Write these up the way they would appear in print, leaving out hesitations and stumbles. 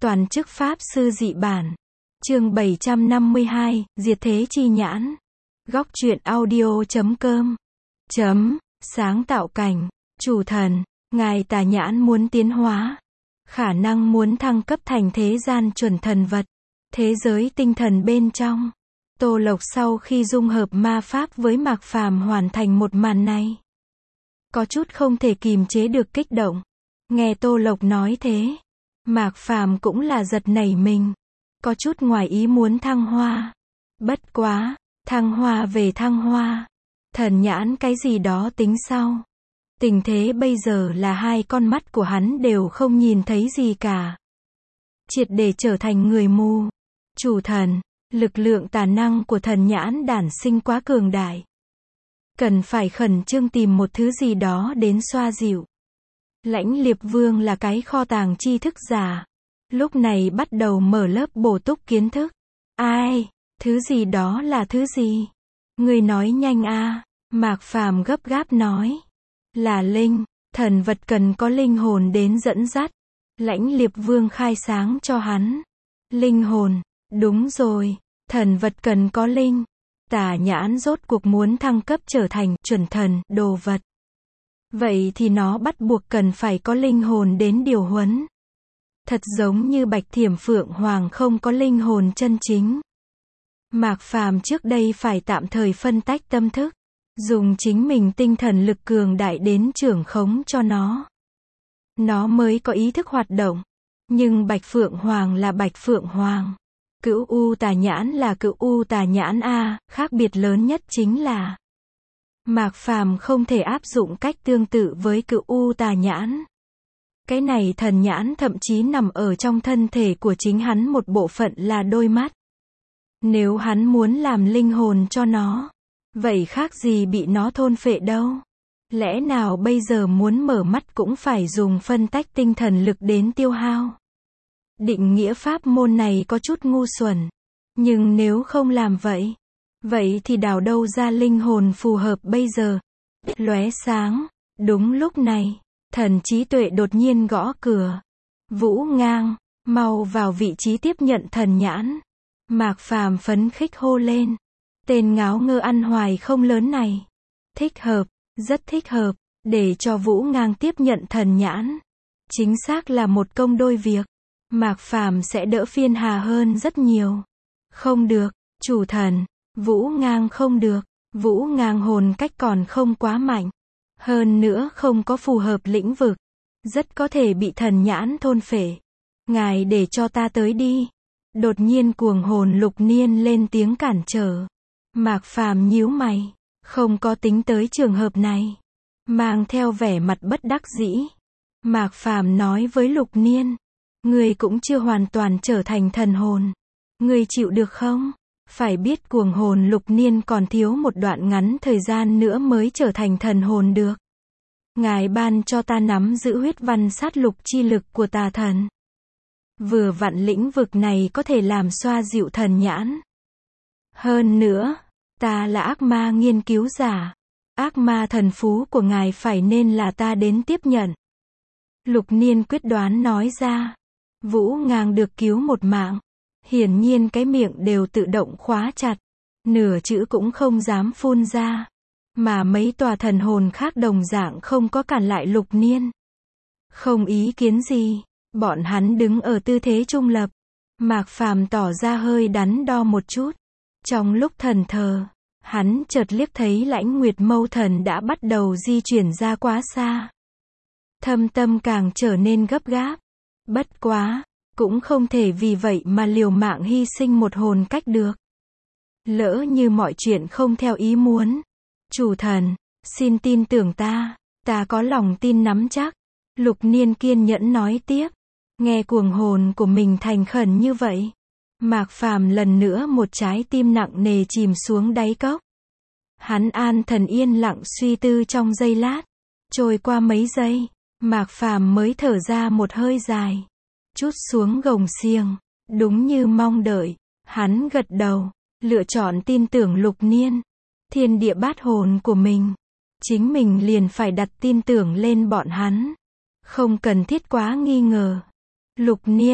Toàn chức Pháp Sư Dị Bản. Chương 752, Diệt Thế Chi Nhãn. Góc truyện audio.com. Sáng tạo cảnh. Chủ thần, Ngài Tà Nhãn muốn tiến hóa. Khả năng muốn thăng cấp thành thế gian chuẩn thần vật. Thế giới tinh thần bên trong. Tô Lộc sau khi dung hợp ma pháp với Mạc Phàm hoàn thành một màn này. Có chút không thể kìm chế được kích động. Nghe Tô Lộc nói thế, Mạc Phàm cũng là giật nảy mình. Có chút ngoài ý muốn thăng hoa. Bất quá, thăng hoa về thăng hoa. Thần nhãn cái gì đó tính sau. Tình thế bây giờ là hai con mắt của hắn đều không nhìn thấy gì cả. Triệt để trở thành người mù. Chủ thần, lực lượng tà năng của thần nhãn đản sinh quá cường đại. Cần phải khẩn trương tìm một thứ gì đó đến xoa dịu. Lãnh Liệp Vương là cái kho tàng tri thức giả. Lúc này bắt đầu mở lớp bổ túc kiến thức. Ai? Thứ gì đó là thứ gì? Người nói nhanh a. Mạc Phàm gấp gáp nói. Là linh, thần vật cần có linh hồn đến dẫn dắt. Lãnh Liệp Vương khai sáng cho hắn. Linh hồn, đúng rồi, thần vật cần có linh. Tà nhãn rốt cuộc muốn thăng cấp trở thành chuẩn thần, đồ vật. Vậy thì nó bắt buộc cần phải có linh hồn đến điều huấn. Thật giống như Bạch Thiểm Phượng Hoàng không có linh hồn chân chính. Mạc Phàm trước đây phải tạm thời phân tách tâm thức. Dùng chính mình tinh thần lực cường đại đến trưởng khống cho nó. Nó mới có ý thức hoạt động. Nhưng Bạch Phượng Hoàng là Bạch Phượng Hoàng. Cửu U Tà Nhãn là Cửu U Tà Nhãn a, khác biệt lớn nhất chính là Mạc Phàm không thể áp dụng cách tương tự với Cửu U Tà Nhãn. Cái này thần nhãn thậm chí nằm ở trong thân thể của chính hắn một bộ phận là đôi mắt. Nếu hắn muốn làm linh hồn cho nó, vậy khác gì bị nó thôn phệ đâu. Lẽ nào bây giờ muốn mở mắt cũng phải dùng phân tách tinh thần lực đến tiêu hao. Định nghĩa pháp môn này có chút ngu xuẩn. Nhưng nếu không làm vậy thì đào đâu ra linh hồn phù hợp bây giờ. Lóe sáng. Đúng lúc này, thần trí tuệ đột nhiên gõ cửa. Vũ Ngang, mau vào vị trí tiếp nhận thần nhãn. Mạc Phàm phấn khích hô lên. Tên ngáo ngơ ăn hoài không lớn này. Thích hợp, rất thích hợp, để cho Vũ Ngang tiếp nhận thần nhãn. Chính xác là một công đôi việc. Mạc Phàm sẽ đỡ phiền hà hơn rất nhiều. Không được, chủ thần, Vũ Ngang không được. Vũ Ngang hồn cách còn không quá mạnh. Hơn nữa không có phù hợp lĩnh vực. Rất có thể bị thần nhãn thôn phệ. Ngài để cho ta tới đi. Đột nhiên cuồng hồn Lục Niên lên tiếng cản trở. Mạc Phàm nhíu mày. Không có tính tới trường hợp này. Mang theo vẻ mặt bất đắc dĩ. Mạc Phàm nói với Lục Niên. Ngươi cũng chưa hoàn toàn trở thành thần hồn. Ngươi chịu được không? Phải biết cuồng hồn Lục Niên còn thiếu một đoạn ngắn thời gian nữa mới trở thành thần hồn được. Ngài ban cho ta nắm giữ huyết văn sát lục chi lực của tà thần. Vừa vặn lĩnh vực này có thể làm xoa dịu thần nhãn. Hơn nữa, ta là ác ma nghiên cứu giả. Ác ma thần phú của ngài phải nên là ta đến tiếp nhận. Lục Niên quyết đoán nói ra. Vũ Ngang được cứu một mạng. Hiển nhiên cái miệng đều tự động khóa chặt. Nửa chữ cũng không dám phun ra. Mà mấy tòa thần hồn khác đồng dạng không có cản lại Lục Niên. Không ý kiến gì. Bọn hắn đứng ở tư thế trung lập. Mạc Phàm tỏ ra hơi đắn đo một chút. Trong lúc thần thờ, hắn chợt liếc thấy Lãnh Nguyệt Mâu Thần đã bắt đầu di chuyển ra quá xa. Thâm tâm càng trở nên gấp gáp. Bất quá, cũng không thể vì vậy mà liều mạng hy sinh một hồn cách được. Lỡ như mọi chuyện không theo ý muốn. Chủ thần, xin tin tưởng ta có lòng tin nắm chắc. Lục Niên kiên nhẫn nói tiếp. Nghe cuồng hồn của mình thành khẩn như vậy. Mạc Phàm lần nữa một trái tim nặng nề chìm xuống đáy cốc. Hắn an thần yên lặng suy tư trong giây lát. Trôi qua mấy giây, Mạc Phàm mới thở ra một hơi dài. Trút xuống gồng xiềng. Đúng như mong đợi, hắn gật đầu, lựa chọn tin tưởng Lục Niên. Thiên địa bát hồn của mình. Chính mình liền phải đặt tin tưởng lên bọn hắn. Không cần thiết quá nghi ngờ. Lục Niên,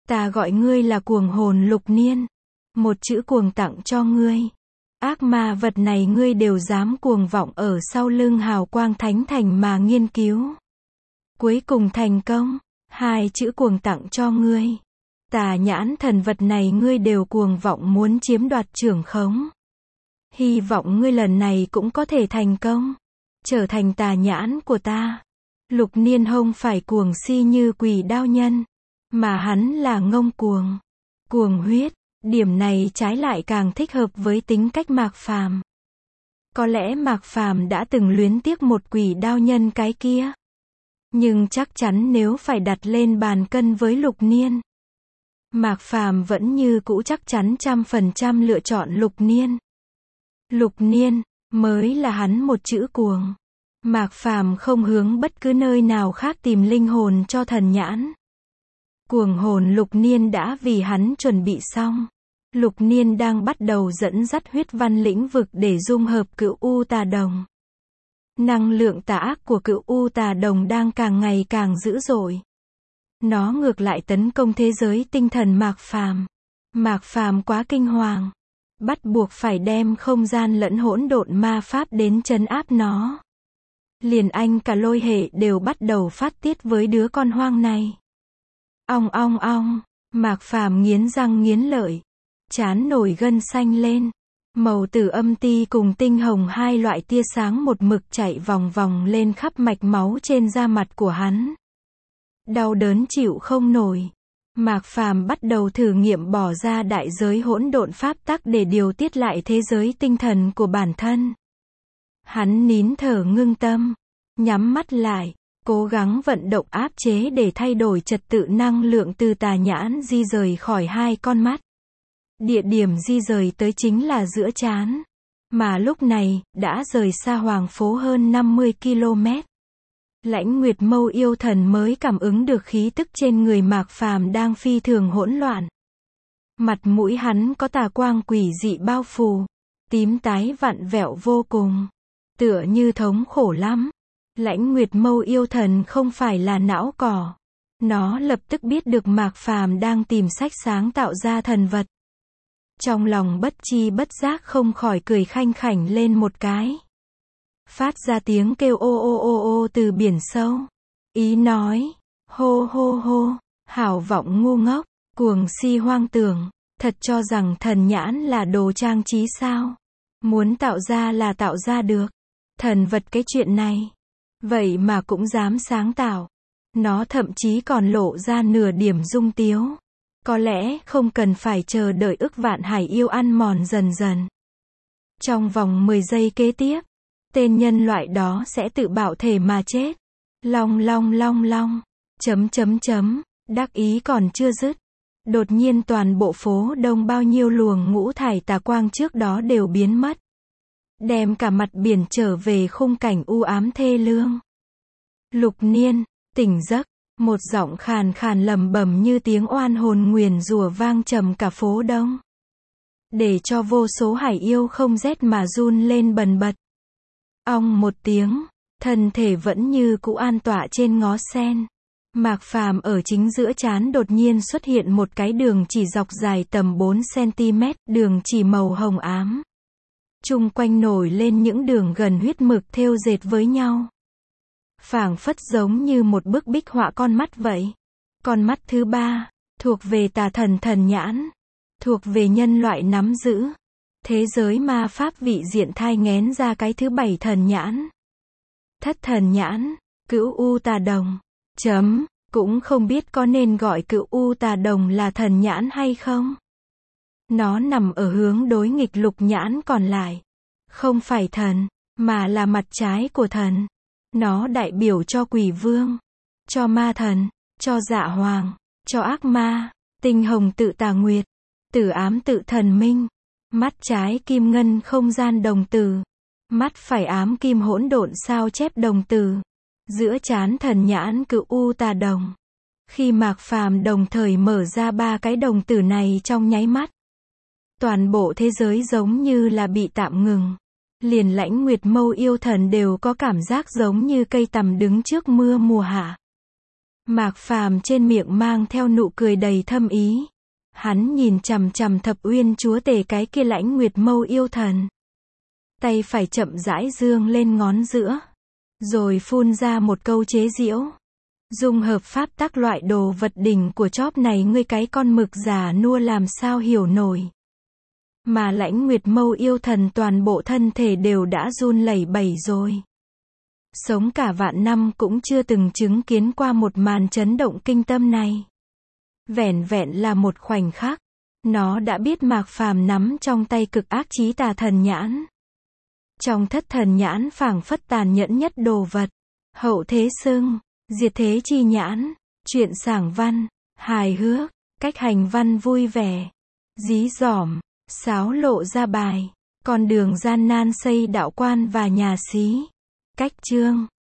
Ta gọi ngươi là cuồng hồn Lục Niên. Một chữ cuồng tặng cho ngươi. Ác ma vật này ngươi đều dám cuồng vọng ở sau lưng hào quang thánh thành mà nghiên cứu. Cuối cùng thành công. Hai chữ cuồng tặng cho ngươi. Tà nhãn thần vật này ngươi đều cuồng vọng muốn chiếm đoạt trưởng khống. Hy vọng ngươi lần này cũng có thể thành công. Trở thành tà nhãn của ta. Lục Niên không phải cuồng si như Quỷ Đao Nhân. Mà hắn là ngông cuồng. Cuồng huyết. Điểm này trái lại càng thích hợp với tính cách Mạc Phàm. Có lẽ Mạc Phàm đã từng luyến tiếc một Quỷ Đao Nhân cái kia. Nhưng chắc chắn nếu phải đặt lên bàn cân với Lục Niên, Mạc Phàm vẫn như cũ chắc chắn 100% lựa chọn Lục Niên. Lục Niên mới là hắn một chữ cuồng. Mạc Phàm không hướng bất cứ nơi nào khác tìm linh hồn cho thần nhãn. Cuồng hồn Lục Niên đã vì hắn chuẩn bị xong. Lục Niên đang bắt đầu dẫn dắt huyết văn lĩnh vực để dung hợp Cựu U Tà Đồng. Năng lượng tà ác của Cựu U Tà Đồng đang càng ngày càng dữ dội. Nó ngược lại tấn công thế giới tinh thần Mạc Phàm. Mạc Phàm quá kinh hoàng, bắt buộc phải đem không gian lẫn hỗn độn ma pháp đến trấn áp nó. Liền anh cả lôi hệ đều bắt đầu phát tiết với đứa con hoang này. Ong ong ong, Mạc Phàm nghiến răng nghiến lợi, trán nổi gân xanh lên. Màu tử âm ti cùng tinh hồng hai loại tia sáng một mực chạy vòng vòng lên khắp mạch máu trên da mặt của hắn. Đau đớn chịu không nổi. Mạc Phàm bắt đầu thử nghiệm bỏ ra đại giới hỗn độn pháp tắc để điều tiết lại thế giới tinh thần của bản thân. Hắn nín thở ngưng tâm, nhắm mắt lại, cố gắng vận động áp chế để thay đổi trật tự năng lượng từ tà nhãn di rời khỏi hai con mắt. Địa điểm di rời tới chính là giữa trán, mà lúc này, đã rời xa Hoàng Phố hơn 50 km. Lãnh Nguyệt Mâu yêu thần mới cảm ứng được khí tức trên người Mạc Phàm đang phi thường hỗn loạn. Mặt mũi hắn có tà quang quỷ dị bao phủ, tím tái vặn vẹo vô cùng, tựa như thống khổ lắm. Lãnh Nguyệt Mâu yêu thần không phải là não cỏ. Nó lập tức biết được Mạc Phàm đang tìm sách sáng tạo ra thần vật. Trong lòng bất chi bất giác không khỏi cười khanh khảnh lên một cái. Phát ra tiếng kêu ô ô ô ô từ biển sâu. Ý nói, hô hô hô, hảo vọng ngu ngốc, cuồng si hoang tưởng, thật cho rằng thần nhãn là đồ trang trí sao? Muốn tạo ra là tạo ra được. Thần vật cái chuyện này, vậy mà cũng dám sáng tạo. Nó thậm chí còn lộ ra nửa điểm dung tiếu. Có lẽ không cần phải chờ đợi ức vạn hải yêu ăn mòn dần dần. Trong vòng 10 giây kế tiếp, tên nhân loại đó sẽ tự bạo thể mà chết. Long long long long, chấm chấm chấm, đắc ý còn chưa dứt. Đột nhiên toàn bộ phố đông bao nhiêu luồng ngũ thải tà quang trước đó đều biến mất. Đem cả mặt biển trở về khung cảnh u ám thê lương. Lục Niên, tỉnh giấc. Một giọng khàn khàn lẩm bẩm như tiếng oan hồn nguyền rủa vang trầm cả phố đông. Để cho vô số hải yêu không rét mà run lên bần bật. Ong một tiếng, thân thể vẫn như cũ an tọa trên ngó sen. Mạc Phàm ở chính giữa trán đột nhiên xuất hiện một cái đường chỉ dọc dài tầm 4 cm, đường chỉ màu hồng ám. Chung quanh nổi lên những đường gần huyết mực thêu dệt với nhau. Phảng phất giống như một bức bích họa con mắt vậy. Con mắt thứ ba, thuộc về tà thần thần nhãn, thuộc về nhân loại nắm giữ. Thế giới ma pháp vị diện thai nghén ra cái thứ 7 thần nhãn. Thất thần nhãn, Cựu U Tà Đồng. Cũng không biết có nên gọi Cựu U Tà Đồng là thần nhãn hay không. Nó nằm ở hướng đối nghịch lục nhãn còn lại. Không phải thần, mà là mặt trái của thần. Nó đại biểu cho quỷ vương, cho ma thần, cho dạ hoàng, cho ác ma, tinh hồng tự tà nguyệt, tử ám tự thần minh. Mắt trái kim ngân không gian đồng tử, mắt phải ám kim hỗn độn sao chép đồng tử. Giữa trán thần nhãn Cựu U Tà Đồng. Khi Mạc Phàm đồng thời mở ra ba cái đồng tử này trong nháy mắt, toàn bộ thế giới giống như là bị tạm ngừng. Liền Lãnh Nguyệt Mâu yêu thần đều có cảm giác giống như cây tằm đứng trước mưa mùa hạ. Mạc Phàm trên miệng mang theo nụ cười đầy thâm ý. Hắn nhìn chằm chằm Thập Uyên chúa tể cái kia Lãnh Nguyệt Mâu yêu thần. Tay phải chậm rãi dương lên ngón giữa. Rồi phun ra một câu chế giễu. Dung hợp pháp tắc loại đồ vật đỉnh của chóp này ngươi cái con mực già nua làm sao hiểu nổi. Mà Lãnh Nguyệt Mâu yêu thần toàn bộ thân thể đều đã run lẩy bẩy rồi. Sống cả vạn năm cũng chưa từng chứng kiến qua một màn chấn động kinh tâm này. Vẻn vẹn là một khoảnh khắc, nó đã biết Mạc Phàm nắm trong tay cực ác chí tà thần nhãn. Trong thất thần nhãn phảng phất tàn nhẫn nhất đồ vật. Hậu thế xưng, diệt thế chi nhãn, chuyện sảng văn, hài hước, cách hành văn vui vẻ, dí dỏm, sáo lộ ra bài, con đường gian nan xây đạo quan và nhà xí. Cách chương